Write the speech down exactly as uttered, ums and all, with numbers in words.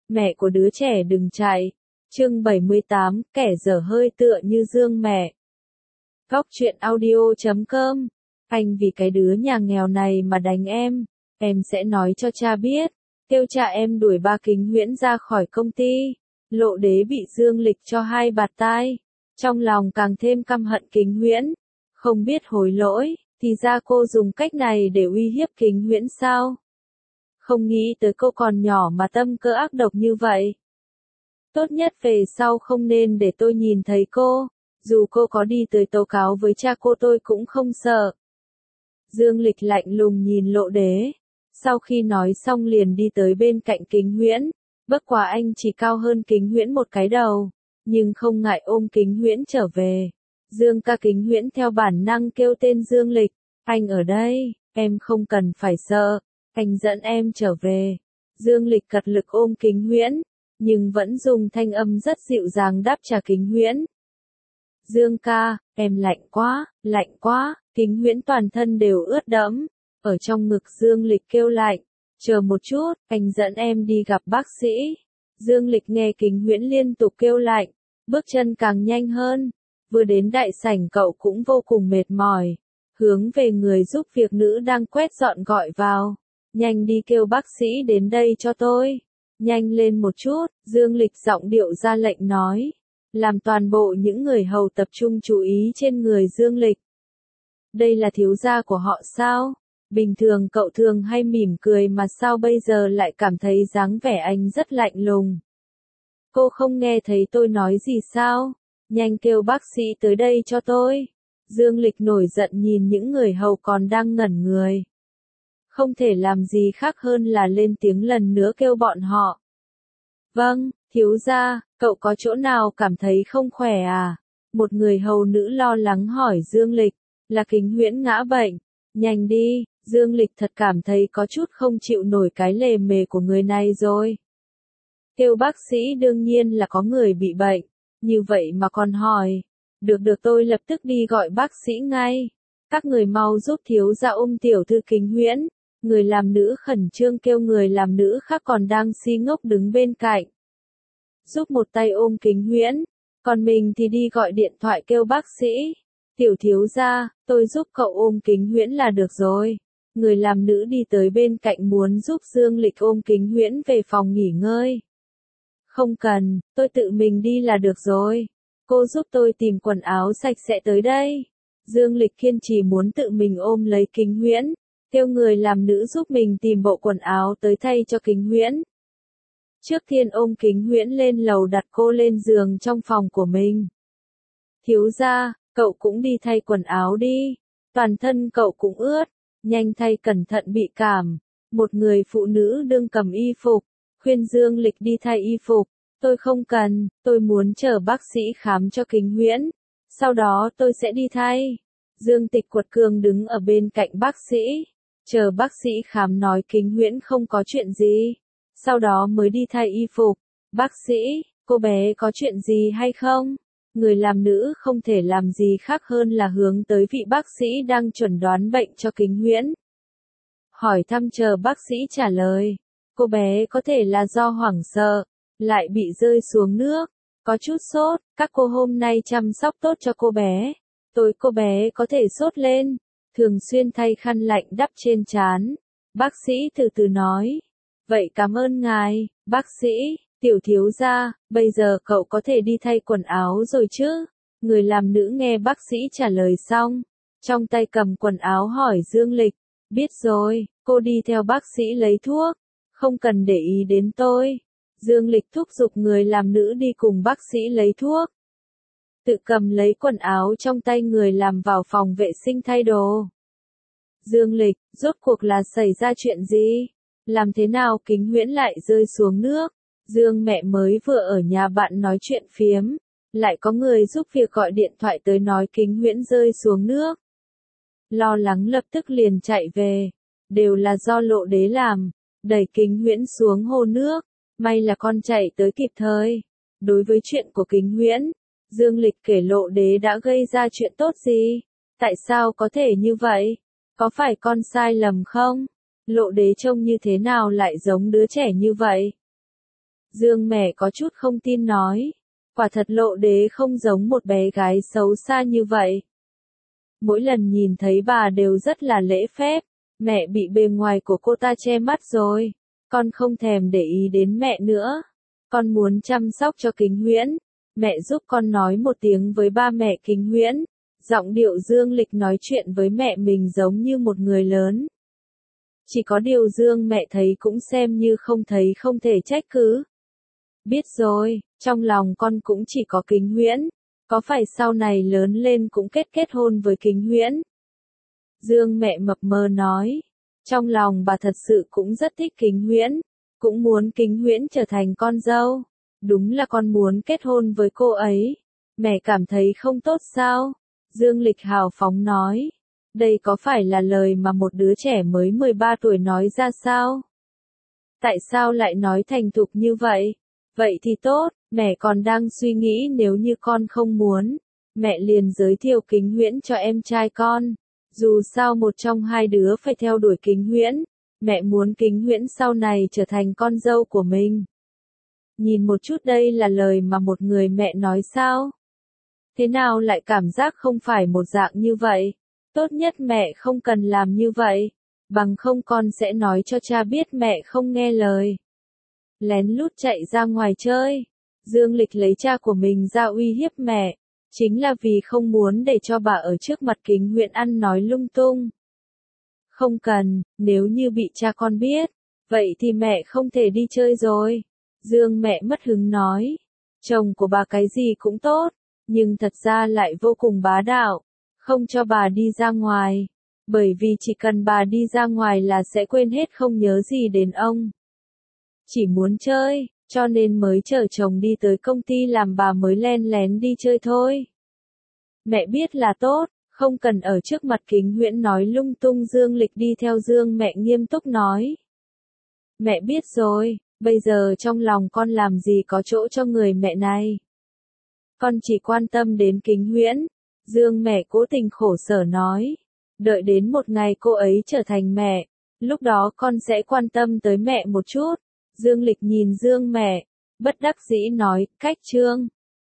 Mẹ của đứa trẻ đừng chạy. Chương bảy mươi tám, kẻ dở hơi tựa như Dương mẹ. Góc truyện audio chấm com. Anh vì cái đứa nhà nghèo này mà đánh em, em sẽ nói cho cha biết, kêu cha em đuổi ba Kính Huyễn ra khỏi công ty. Lộ Đế bị Dương Lịch cho hai bạt tai, trong lòng càng thêm căm hận Kính Huyễn, không biết hối lỗi, thì ra cô dùng cách này để uy hiếp Kính Huyễn sao? Không nghĩ tới cô còn nhỏ mà tâm cơ ác độc như vậy. Tốt nhất về sau không nên để tôi nhìn thấy cô, dù cô có đi tới tố cáo với cha cô tôi cũng không sợ. Dương Lịch lạnh lùng nhìn Lộ Đế, sau khi nói xong liền đi tới bên cạnh Kính Huyễn, bất quá anh chỉ cao hơn Kính Huyễn một cái đầu, nhưng không ngại ôm Kính Huyễn trở về. Dương ca. Kính Huyễn theo bản năng kêu tên Dương Lịch, anh ở đây, em không cần phải sợ, anh dẫn em trở về. Dương Lịch cật lực ôm Kính Huyễn, nhưng vẫn dùng thanh âm rất dịu dàng đáp trả Kính Huyễn. Dương ca, em lạnh quá, lạnh quá. Kính Huyễn toàn thân đều ướt đẫm, ở trong ngực Dương Lịch kêu lạnh, chờ một chút, anh dẫn em đi gặp bác sĩ. Dương Lịch nghe Kính Huyễn liên tục kêu lạnh, bước chân càng nhanh hơn, vừa đến đại sảnh cậu cũng vô cùng mệt mỏi, hướng về người giúp việc nữ đang quét dọn gọi vào, nhanh đi kêu bác sĩ đến đây cho tôi, nhanh lên một chút. Dương Lịch giọng điệu ra lệnh nói, làm toàn bộ những người hầu tập trung chú ý trên người Dương Lịch. Đây là thiếu gia của họ sao? Bình thường cậu thường hay mỉm cười mà sao bây giờ lại cảm thấy dáng vẻ anh rất lạnh lùng. Cô không nghe thấy tôi nói gì sao? Nhanh kêu bác sĩ tới đây cho tôi. Dương Lịch nổi giận nhìn những người hầu còn đang ngẩn người. Không thể làm gì khác hơn là lên tiếng lần nữa kêu bọn họ. Vâng, thiếu gia, cậu có chỗ nào cảm thấy không khỏe à? Một người hầu nữ lo lắng hỏi Dương Lịch. Là Kính Huyễn ngã bệnh. Nhanh đi, Dương Lịch thật cảm thấy có chút không chịu nổi cái lề mề của người này rồi. Kêu bác sĩ đương nhiên là có người bị bệnh, như vậy mà còn hỏi. Được được tôi lập tức đi gọi bác sĩ ngay. Các người mau giúp thiếu gia ôm tiểu thư Kính Huyễn. Người làm nữ khẩn trương kêu người làm nữ khác còn đang si ngốc đứng bên cạnh. Giúp một tay ôm Kính Huyễn, còn mình thì đi gọi điện thoại kêu bác sĩ. Tiểu thiếu gia, tôi giúp cậu ôm Kính Huyễn là được rồi. Người làm nữ đi tới bên cạnh muốn giúp Dương Lịch ôm Kính Huyễn về phòng nghỉ ngơi. Không cần, tôi tự mình đi là được rồi. Cô giúp tôi tìm quần áo sạch sẽ tới đây. Dương Lịch kiên trì muốn tự mình ôm lấy Kính Huyễn, kêu người làm nữ giúp mình tìm bộ quần áo tới thay cho Kính Huyễn. Trước tiên ôm Kính Huyễn lên lầu đặt cô lên giường trong phòng của mình. Thiếu gia, cậu cũng đi thay quần áo đi, toàn thân cậu cũng ướt, nhanh thay cẩn thận bị cảm. Một người phụ nữ đương cầm y phục, khuyên Dương Lịch đi thay y phục. Tôi không cần, tôi muốn chờ bác sĩ khám cho Kính Huyễn, sau đó tôi sẽ đi thay. Dương Tịch quật cường đứng ở bên cạnh bác sĩ, chờ bác sĩ khám nói Kính Huyễn không có chuyện gì, sau đó mới đi thay y phục. Bác sĩ, cô bé có chuyện gì hay không? Người làm nữ không thể làm gì khác hơn là hướng tới vị bác sĩ đang chuẩn đoán bệnh cho Kính Huyễn. Hỏi thăm chờ bác sĩ trả lời. Cô bé có thể là do hoảng sợ, lại bị rơi xuống nước, có chút sốt, các cô hôm nay chăm sóc tốt cho cô bé. Tối cô bé có thể sốt lên, thường xuyên thay khăn lạnh đắp trên trán. Bác sĩ từ từ nói. Vậy cảm ơn ngài, bác sĩ. Tiểu thiếu gia, bây giờ cậu có thể đi thay quần áo rồi chứ? Người làm nữ nghe bác sĩ trả lời xong, trong tay cầm quần áo hỏi Dương Lịch. Biết rồi, cô đi theo bác sĩ lấy thuốc, không cần để ý đến tôi. Dương Lịch thúc giục người làm nữ đi cùng bác sĩ lấy thuốc. Tự cầm lấy quần áo trong tay người làm vào phòng vệ sinh thay đồ. Dương Lịch, rốt cuộc là xảy ra chuyện gì? Làm thế nào Kính Huyễn lại rơi xuống nước? Dương mẹ mới vừa ở nhà bạn nói chuyện phiếm, lại có người giúp việc gọi điện thoại tới nói Kính Huyễn rơi xuống nước. Lo lắng lập tức liền chạy về, đều là do Lộ Đế làm, đẩy Kính Huyễn xuống hồ nước, may là con chạy tới kịp thời. Đối với chuyện của Kính Huyễn, Dương Lịch kể Lộ Đế đã gây ra chuyện tốt gì? Tại sao có thể như vậy? Có phải con sai lầm không? Lộ Đế trông như thế nào lại giống đứa trẻ như vậy? Dương mẹ có chút không tin nói. Quả thật Lộ Đế không giống một bé gái xấu xa như vậy. Mỗi lần nhìn thấy bà đều rất là lễ phép. Mẹ bị bề ngoài của cô ta che mắt rồi. Con không thèm để ý đến mẹ nữa. Con muốn chăm sóc cho Kính Huyễn. Mẹ giúp con nói một tiếng với ba mẹ Kính Huyễn. Giọng điệu Dương Lịch nói chuyện với mẹ mình giống như một người lớn. Chỉ có điều Dương mẹ thấy cũng xem như không thấy không thể trách cứ. Biết rồi, trong lòng con cũng chỉ có Kính Huyễn. Có phải sau này lớn lên cũng kết kết hôn với Kính Huyễn? Dương mẹ mập mờ nói. Trong lòng bà thật sự cũng rất thích Kính Huyễn. Cũng muốn Kính Huyễn trở thành con dâu. Đúng là con muốn kết hôn với cô ấy. Mẹ cảm thấy không tốt sao? Dương Lịch hào phóng nói. Đây có phải là lời mà một đứa trẻ mới mười ba tuổi nói ra sao? Tại sao lại nói thành thục như vậy? Vậy thì tốt, mẹ còn đang suy nghĩ nếu như con không muốn. Mẹ liền giới thiệu Kính Huyễn cho em trai con. Dù sao một trong hai đứa phải theo đuổi Kính Huyễn. Mẹ muốn Kính Huyễn sau này trở thành con dâu của mình. Nhìn một chút đây là lời mà một người mẹ nói sao? Thế nào lại cảm giác không phải một dạng như vậy? Tốt nhất mẹ không cần làm như vậy. Bằng không con sẽ nói cho cha biết mẹ không nghe lời. Lén lút chạy ra ngoài chơi. Dương Lịch lấy cha của mình ra uy hiếp mẹ. Chính là vì không muốn để cho bà ở trước mặt Kính Huyễn ăn nói lung tung. Không cần, nếu như bị cha con biết. Vậy thì mẹ không thể đi chơi rồi. Dương mẹ mất hứng nói. Chồng của bà cái gì cũng tốt. Nhưng thật ra lại vô cùng bá đạo. Không cho bà đi ra ngoài. Bởi vì chỉ cần bà đi ra ngoài là sẽ quên hết không nhớ gì đến ông. Chỉ muốn chơi, cho nên mới chở chồng đi tới công ty làm bà mới len lén đi chơi thôi. Mẹ biết là tốt, không cần ở trước mặt Kính Huyễn nói lung tung. Dương Lịch đi theo Dương mẹ nghiêm túc nói. Mẹ biết rồi, bây giờ trong lòng con làm gì có chỗ cho người mẹ này. Con chỉ quan tâm đến Kính Huyễn. Dương mẹ cố tình khổ sở nói. Đợi đến một ngày cô ấy trở thành mẹ, lúc đó con sẽ quan tâm tới mẹ một chút. Dương Lịch nhìn Dương mẹ, bất đắc dĩ nói, cách Trương.